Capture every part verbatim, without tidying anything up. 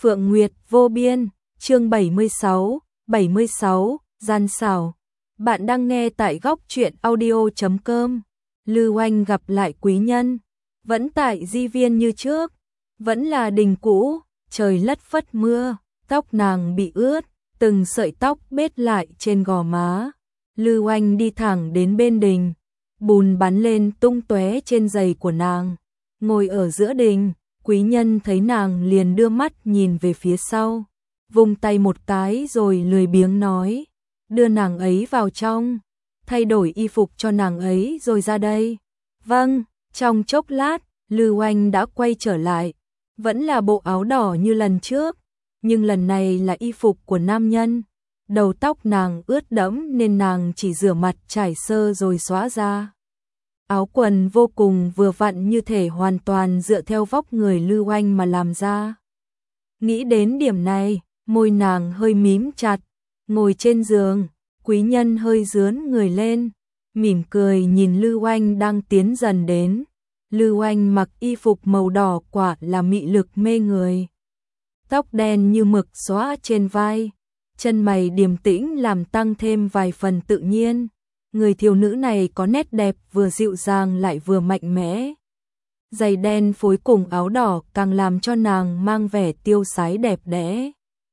Phượng Nguyệt vô biên, chương bảy mươi sáu, bảy mươi sáu, gian xảo. Bạn đang nghe tại góc truyện audio chấm com. Lư Oanh gặp lại quý nhân, vẫn tại di viên như trước, vẫn là đình cũ, trời lất phất mưa, tóc nàng bị ướt, từng sợi tóc bết lại trên gò má. Lư Oanh đi thẳng đến bên đình, bùn bắn lên tung tóe trên giày của nàng. Ngồi ở giữa đình, quý nhân thấy nàng liền đưa mắt nhìn về phía sau, vung tay một cái rồi lười biếng nói, đưa nàng ấy vào trong, thay đổi y phục cho nàng ấy rồi ra đây. Vâng, trong chốc lát, Lư Oanh đã quay trở lại, vẫn là bộ áo đỏ như lần trước, nhưng lần này là y phục của nam nhân. Đầu tóc nàng ướt đẫm nên nàng chỉ rửa mặt trải sơ rồi xóa ra. Áo quần vô cùng vừa vặn, như thể hoàn toàn dựa theo vóc người Lư Oanh mà làm ra. Nghĩ đến điểm này, môi nàng hơi mím chặt, ngồi trên giường, quý nhân hơi dướn người lên, mỉm cười nhìn Lư Oanh đang tiến dần đến. Lư Oanh mặc y phục màu đỏ quả là mị lực mê người. Tóc đen như mực xõa trên vai, chân mày điềm tĩnh làm tăng thêm vài phần tự nhiên. Người thiếu nữ này có nét đẹp vừa dịu dàng lại vừa mạnh mẽ. Giày đen phối cùng áo đỏ càng làm cho nàng mang vẻ tiêu sái đẹp đẽ.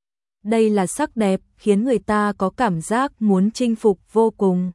Đây là sắc đẹp khiến người ta có cảm giác muốn chinh phục vô cùng.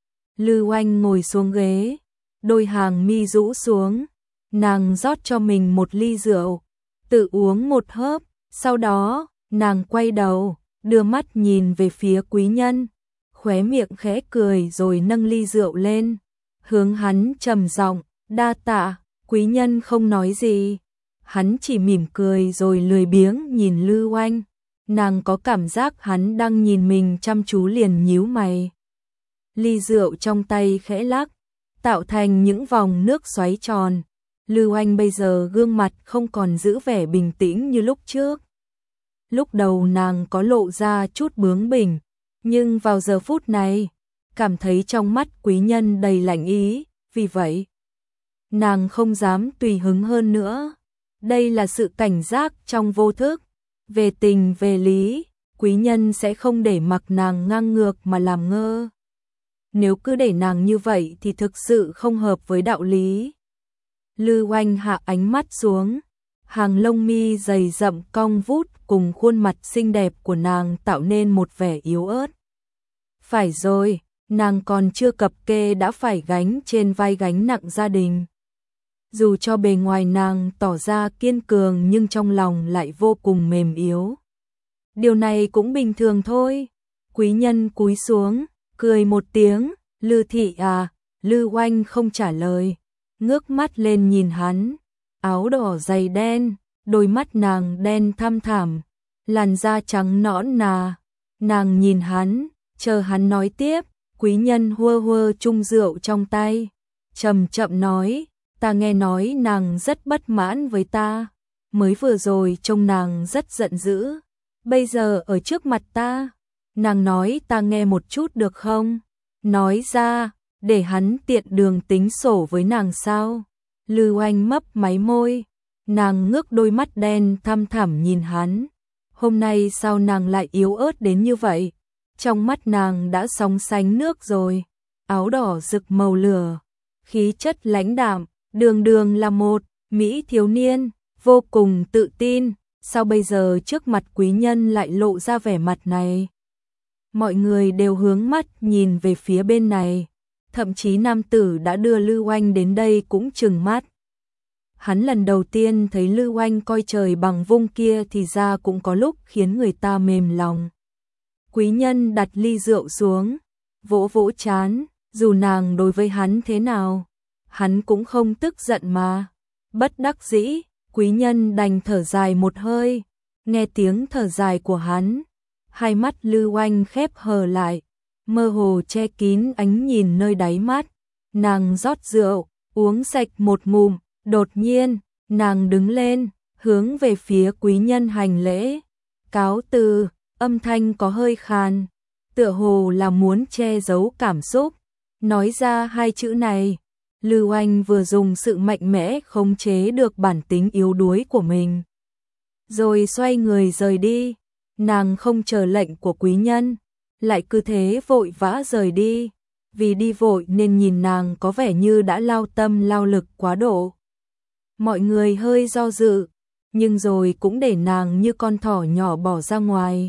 Lư Oanh ngồi xuống ghế, đôi hàng mi rũ xuống, nàng rót cho mình một ly rượu, tự uống một hớp, sau đó, nàng quay đầu, đưa mắt nhìn về phía quý nhân, khóe miệng khẽ cười rồi nâng ly rượu lên, hướng hắn trầm giọng, đa tạ. Quý nhân không nói gì, hắn chỉ mỉm cười rồi lười biếng nhìn Lư Oanh. Nàng có cảm giác hắn đang nhìn mình chăm chú liền nhíu mày. Ly rượu trong tay khẽ lắc, tạo thành những vòng nước xoáy tròn. Lư Oanh bây giờ gương mặt không còn giữ vẻ bình tĩnh như lúc trước. Lúc đầu nàng có lộ ra chút bướng bỉnh, nhưng vào giờ phút này, cảm thấy trong mắt quý nhân đầy lạnh ý, vì vậy nàng không dám tùy hứng hơn nữa. Đây là sự cảnh giác trong vô thức. Về tình về lý, quý nhân sẽ không để mặc nàng ngang ngược mà làm ngơ. Nếu cứ để nàng như vậy thì thực sự không hợp với đạo lý. Lư Oanh hạ ánh mắt xuống, hàng lông mi dày rậm cong vút cùng khuôn mặt xinh đẹp của nàng tạo nên một vẻ yếu ớt. Phải rồi, nàng còn chưa cập kê đã phải gánh trên vai gánh nặng gia đình. Dù cho bề ngoài nàng tỏ ra kiên cường nhưng trong lòng lại vô cùng mềm yếu. Điều này cũng bình thường thôi. Quý nhân cúi xuống, cười một tiếng, Lư thị à. Lư Oanh không trả lời, ngước mắt lên nhìn hắn, áo đỏ dày đen, đôi mắt nàng đen thăm thẳm, làn da trắng nõn nà. Nàng nhìn hắn, chờ hắn nói tiếp. Quý nhân hua hua chung rượu trong tay, chậm chậm nói, ta nghe nói nàng rất bất mãn với ta, mới vừa rồi trông nàng rất giận dữ, bây giờ ở trước mặt ta, nàng nói ta nghe một chút được không? Nói ra, để hắn tiện đường tính sổ với nàng sao? Lư Oanh mấp máy môi, nàng ngước đôi mắt đen thăm thẳm nhìn hắn, hôm nay sao nàng lại yếu ớt đến như vậy? Trong mắt nàng đã sóng sánh nước rồi, áo đỏ rực màu lửa, khí chất lãnh đạm, đường đường là một mỹ thiếu niên, vô cùng tự tin, sao bây giờ trước mặt quý nhân lại lộ ra vẻ mặt này? Mọi người đều hướng mắt nhìn về phía bên này, thậm chí nam tử đã đưa Lư Oanh đến đây cũng trừng mắt. Hắn lần đầu tiên thấy Lư Oanh coi trời bằng vung kia thì ra cũng có lúc khiến người ta mềm lòng. Quý nhân đặt ly rượu xuống, vỗ vỗ trán, dù nàng đối với hắn thế nào, hắn cũng không tức giận mà. Bất đắc dĩ, quý nhân đành thở dài một hơi, nghe tiếng thở dài của hắn, hai mắt Lư Oanh khép hờ lại, mơ hồ che kín ánh nhìn nơi đáy mắt. Nàng rót rượu, uống sạch một ngụm, đột nhiên, nàng đứng lên, hướng về phía quý nhân hành lễ, cáo từ. Âm thanh có hơi khàn, tựa hồ là muốn che giấu cảm xúc. Nói ra hai chữ này, Lư Oanh vừa dùng sự mạnh mẽ khống chế được bản tính yếu đuối của mình. rồi xoay người rời đi. Nàng không chờ lệnh của quý nhân, lại cứ thế vội vã rời đi. Vì đi vội nên nhìn nàng có vẻ như đã lao tâm lao lực quá độ. Mọi người hơi do dự, nhưng rồi cũng để nàng như con thỏ nhỏ bỏ ra ngoài.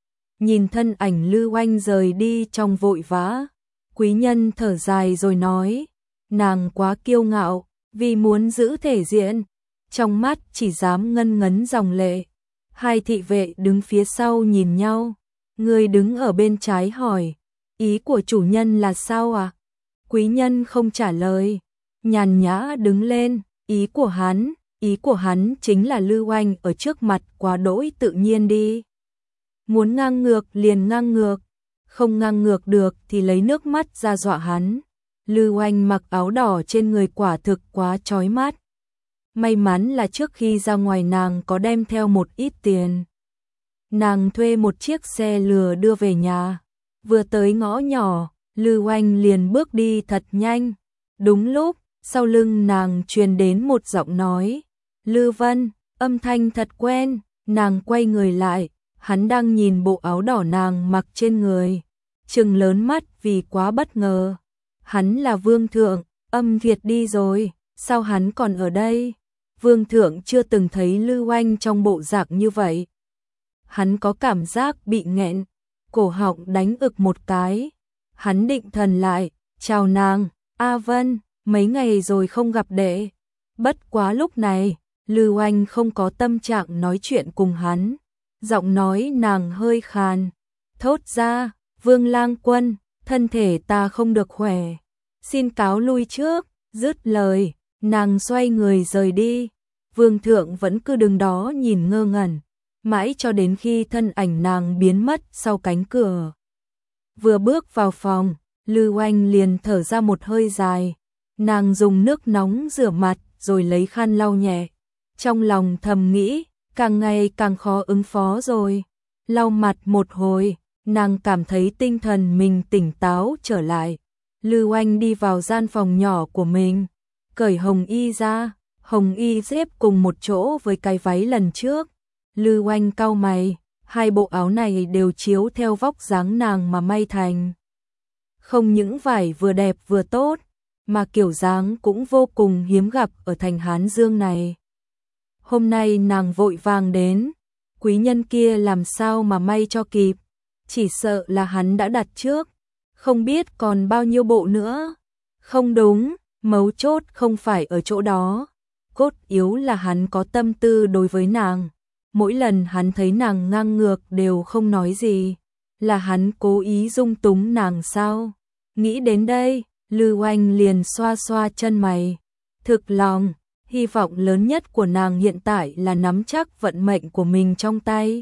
Nhìn thân ảnh Lư Oanh rời đi trong vội vã, quý nhân thở dài rồi nói, nàng quá kiêu ngạo, vì muốn giữ thể diện, trong mắt chỉ dám ngân ngấn dòng lệ. Hai thị vệ đứng phía sau nhìn nhau, người đứng ở bên trái hỏi, ý của chủ nhân là sao à? Quý nhân không trả lời, nhàn nhã đứng lên, ý của hắn, ý của hắn chính là Lư Oanh ở trước mặt quá đỗi tự nhiên đi. Muốn ngang ngược liền ngang ngược, không ngang ngược được thì lấy nước mắt ra dọa hắn. Lư Oanh mặc áo đỏ trên người quả thực quá chói mắt. May mắn là trước khi ra ngoài nàng có đem theo một ít tiền. Nàng thuê một chiếc xe lừa đưa về nhà. Vừa tới ngõ nhỏ, Lư Oanh liền bước đi thật nhanh. Đúng lúc, sau lưng nàng truyền đến một giọng nói. Lư Vân, âm thanh thật quen. Nàng quay người lại, hắn đang nhìn bộ áo đỏ nàng mặc trên người. Trừng lớn mắt vì quá bất ngờ. Hắn là Vương Thượng, Âm Việt đi rồi, sao hắn còn ở đây? Vương Thượng chưa từng thấy Lư Oanh trong bộ dạng như vậy. Hắn có cảm giác bị nghẹn, cổ họng đánh ực một cái. Hắn định thần lại, chào nàng, A Vân, mấy ngày rồi không gặp đệ. Bất quá lúc này, Lư Oanh không có tâm trạng nói chuyện cùng hắn. Giọng nói nàng hơi khàn, thốt ra, Vương Lang Quân, thân thể ta không được khỏe, xin cáo lui trước. Dứt lời, nàng xoay người rời đi. Vương Thượng vẫn cứ đứng đó nhìn ngơ ngẩn, mãi cho đến khi thân ảnh nàng biến mất sau cánh cửa. Vừa bước vào phòng, Lư Oanh liền thở ra một hơi dài. Nàng dùng nước nóng rửa mặt rồi lấy khăn lau nhẹ. Trong lòng thầm nghĩ, càng ngày càng khó ứng phó rồi. Lau mặt một hồi, nàng cảm thấy tinh thần mình tỉnh táo trở lại. Lư Oanh đi vào gian phòng nhỏ của mình, cởi hồng y ra. Hồng y xếp cùng một chỗ với cái váy lần trước. Lư Oanh cau mày, hai bộ áo này đều chiếu theo vóc dáng nàng mà may thành. Không những vải vừa đẹp vừa tốt, mà kiểu dáng cũng vô cùng hiếm gặp ở thành Hán Dương này. Hôm nay nàng vội vàng đến, quý nhân kia làm sao mà may cho kịp, chỉ sợ là hắn đã đặt trước, không biết còn bao nhiêu bộ nữa. Không đúng, mấu chốt không phải ở chỗ đó. Cốt yếu là hắn có tâm tư đối với nàng. Mỗi lần hắn thấy nàng ngang ngược đều không nói gì. Là hắn cố ý dung túng nàng sao? Nghĩ đến đây, Lư Oanh liền xoa xoa chân mày. Thực lòng, hy vọng lớn nhất của nàng hiện tại là nắm chắc vận mệnh của mình trong tay.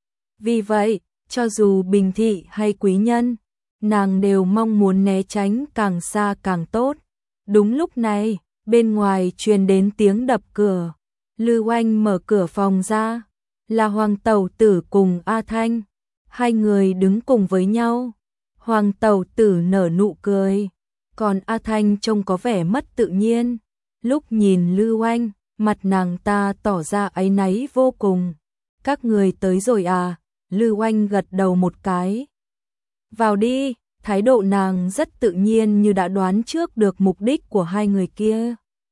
Vì vậy, cho dù bình thị hay quý nhân, nàng đều mong muốn né tránh càng xa càng tốt. Đúng lúc này, bên ngoài truyền đến tiếng đập cửa. Lư Oanh mở cửa phòng ra, là Hoàng Tẩu Tử cùng A Thanh. Hai người đứng cùng với nhau. Hoàng Tẩu Tử nở nụ cười, còn A Thanh trông có vẻ mất tự nhiên. Lúc nhìn Lư Oanh, mặt nàng ta tỏ ra áy náy vô cùng. Các người tới rồi à? Lư Oanh gật đầu một cái. Vào đi. Thái độ nàng rất tự nhiên như đã đoán trước được mục đích của hai người kia.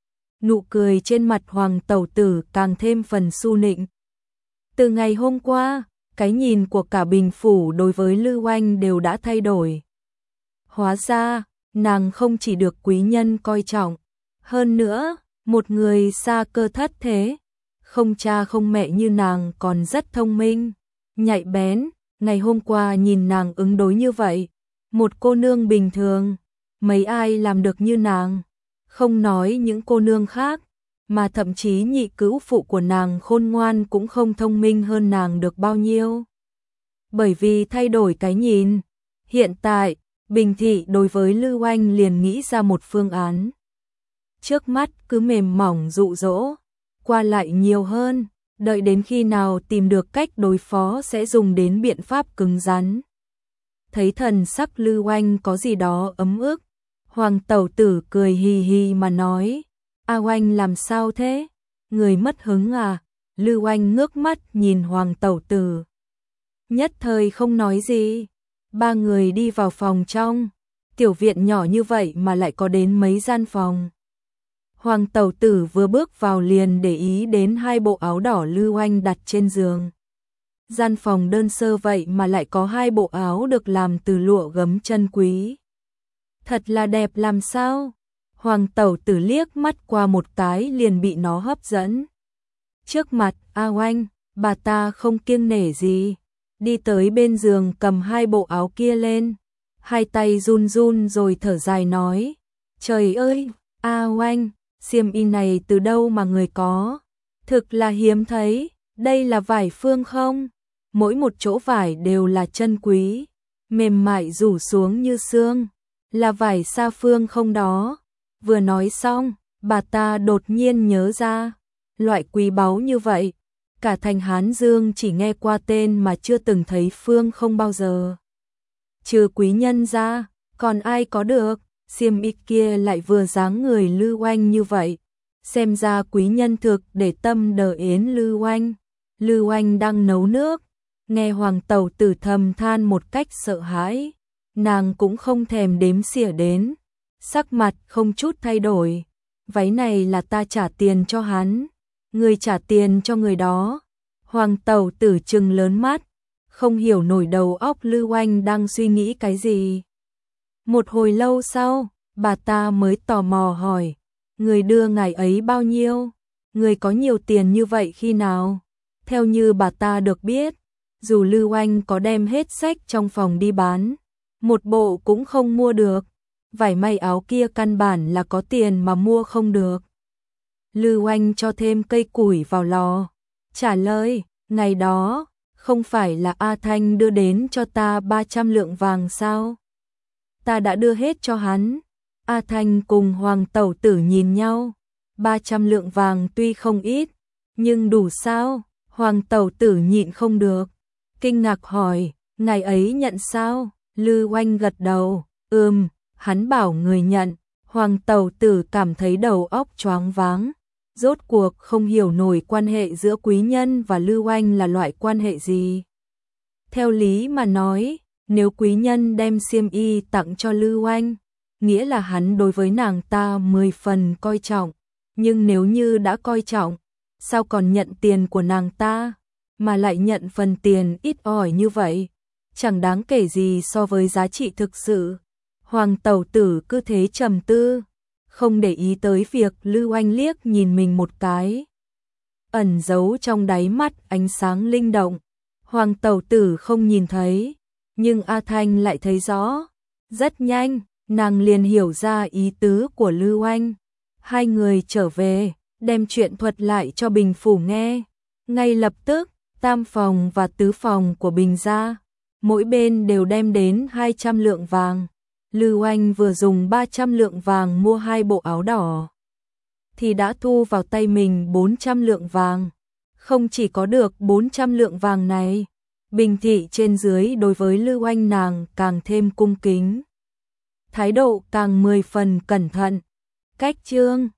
Nụ cười trên mặt Hoàng Tẩu Tử càng thêm phần su nịnh. Từ ngày hôm qua, cái nhìn của cả Bình Phủ đối với Lư Oanh đều đã thay đổi. Hóa ra, nàng không chỉ được quý nhân coi trọng, hơn nữa, một người xa cơ thất thế, không cha không mẹ như nàng còn rất thông minh, nhạy bén. Ngày hôm qua nhìn nàng ứng đối như vậy, một cô nương bình thường, mấy ai làm được như nàng, không nói những cô nương khác, mà thậm chí nhị cữu phụ của nàng khôn ngoan cũng không thông minh hơn nàng được bao nhiêu. Bởi vì thay đổi cái nhìn, hiện tại, Bình thị đối với Lư Oanh liền nghĩ ra một phương án. Trước mắt cứ mềm mỏng dụ dỗ, qua lại nhiều hơn, đợi đến khi nào tìm được cách đối phó sẽ dùng đến biện pháp cứng rắn. Thấy thần sắc Lư Oanh có gì đó ấm ức, Hoàng Tẩu Tử cười hì hì mà nói, A Oanh làm sao thế? Người mất hứng à? Lư Oanh ngước mắt nhìn Hoàng tẩu tử. Nhất thời không nói gì. Ba người đi vào phòng trong. Tiểu viện nhỏ như vậy mà lại có đến mấy gian phòng. Hoàng tẩu tử vừa bước vào liền để ý đến hai bộ áo đỏ Lư Oanh đặt trên giường. Gian phòng đơn sơ vậy mà lại có hai bộ áo được làm từ lụa gấm chân quý. Thật là đẹp làm sao? Hoàng tẩu tử liếc mắt qua một cái liền bị nó hấp dẫn. Trước mặt A Oanh, bà ta không kiêng nể gì. Đi tới bên giường cầm hai bộ áo kia lên. Hai tay run run rồi thở dài nói. Trời ơi, A Oanh, xiêm y này từ đâu mà người có? Thực là hiếm thấy, đây là vải phương không? Mỗi một chỗ vải đều là chân quý, mềm mại rủ xuống như sương, là vải sa phương không đó. Vừa nói xong, bà ta đột nhiên nhớ ra, loại quý báu như vậy, cả thành Hán Dương chỉ nghe qua tên mà chưa từng thấy phương không bao giờ. Trừ quý nhân ra, còn ai có được, xiêm y kia lại vừa dáng người Lư Oanh như vậy. Xem ra quý nhân thực để tâm đờ yến Lư Oanh. Lư Oanh đang nấu nước, nghe Hoàng tẩu tử thầm than một cách sợ hãi, nàng cũng không thèm đếm xỉa đến, sắc mặt không chút thay đổi. Váy này là ta trả tiền cho hắn, người trả tiền cho người đó. Hoàng tẩu tử trừng lớn mắt, không hiểu nổi đầu óc Lư Oanh đang suy nghĩ cái gì. Một hồi lâu sau, bà ta mới tò mò hỏi, người đưa ngài ấy bao nhiêu? Người có nhiều tiền như vậy khi nào? Theo như bà ta được biết, dù Lư Oanh có đem hết sách trong phòng đi bán, một bộ cũng không mua được. Vải may áo kia căn bản là có tiền mà mua không được. Lư Oanh cho thêm cây củi vào lò, trả lời, ngày đó, không phải là A Thanh đưa đến cho ta ba trăm lượng vàng sao? Ta đã đưa hết cho hắn. A Thanh cùng Hoàng tẩu tử nhìn nhau, ba trăm lượng vàng tuy không ít, nhưng đủ sao? Hoàng tẩu tử nhịn không được, kinh ngạc hỏi, ngày ấy nhận sao? Lư Oanh gật đầu, ừm, hắn bảo người nhận. Hoàng tẩu tử cảm thấy đầu óc choáng váng, rốt cuộc không hiểu nổi quan hệ giữa quý nhân và Lư Oanh là loại quan hệ gì. Theo lý mà nói, nếu quý nhân đem xiêm y tặng cho Lư Oanh, nghĩa là hắn đối với nàng ta mười phần coi trọng, nhưng nếu như đã coi trọng, sao còn nhận tiền của nàng ta, mà lại nhận phần tiền ít ỏi như vậy, chẳng đáng kể gì so với giá trị thực sự. Hoàng tẩu tử cứ thế trầm tư, không để ý tới việc Lư Oanh liếc nhìn mình một cái, ẩn giấu trong đáy mắt ánh sáng linh động. Hoàng tẩu tử không nhìn thấy, nhưng A Thanh lại thấy rõ. Rất nhanh, nàng liền hiểu ra ý tứ của Lư Oanh. Hai người trở về, đem chuyện thuật lại cho Bình Phủ nghe. Ngay lập tức, tam phòng và tứ phòng của Bình gia, mỗi bên đều đem đến hai trăm lượng vàng. Lư Oanh vừa dùng ba trăm lượng vàng mua hai bộ áo đỏ, thì đã thu vào tay mình bốn trăm lượng vàng. Không chỉ có được bốn trăm lượng vàng này, Bình thị trên dưới đối với Lư Oanh nàng càng thêm cung kính, thái độ càng mười phần cẩn thận. Cách chương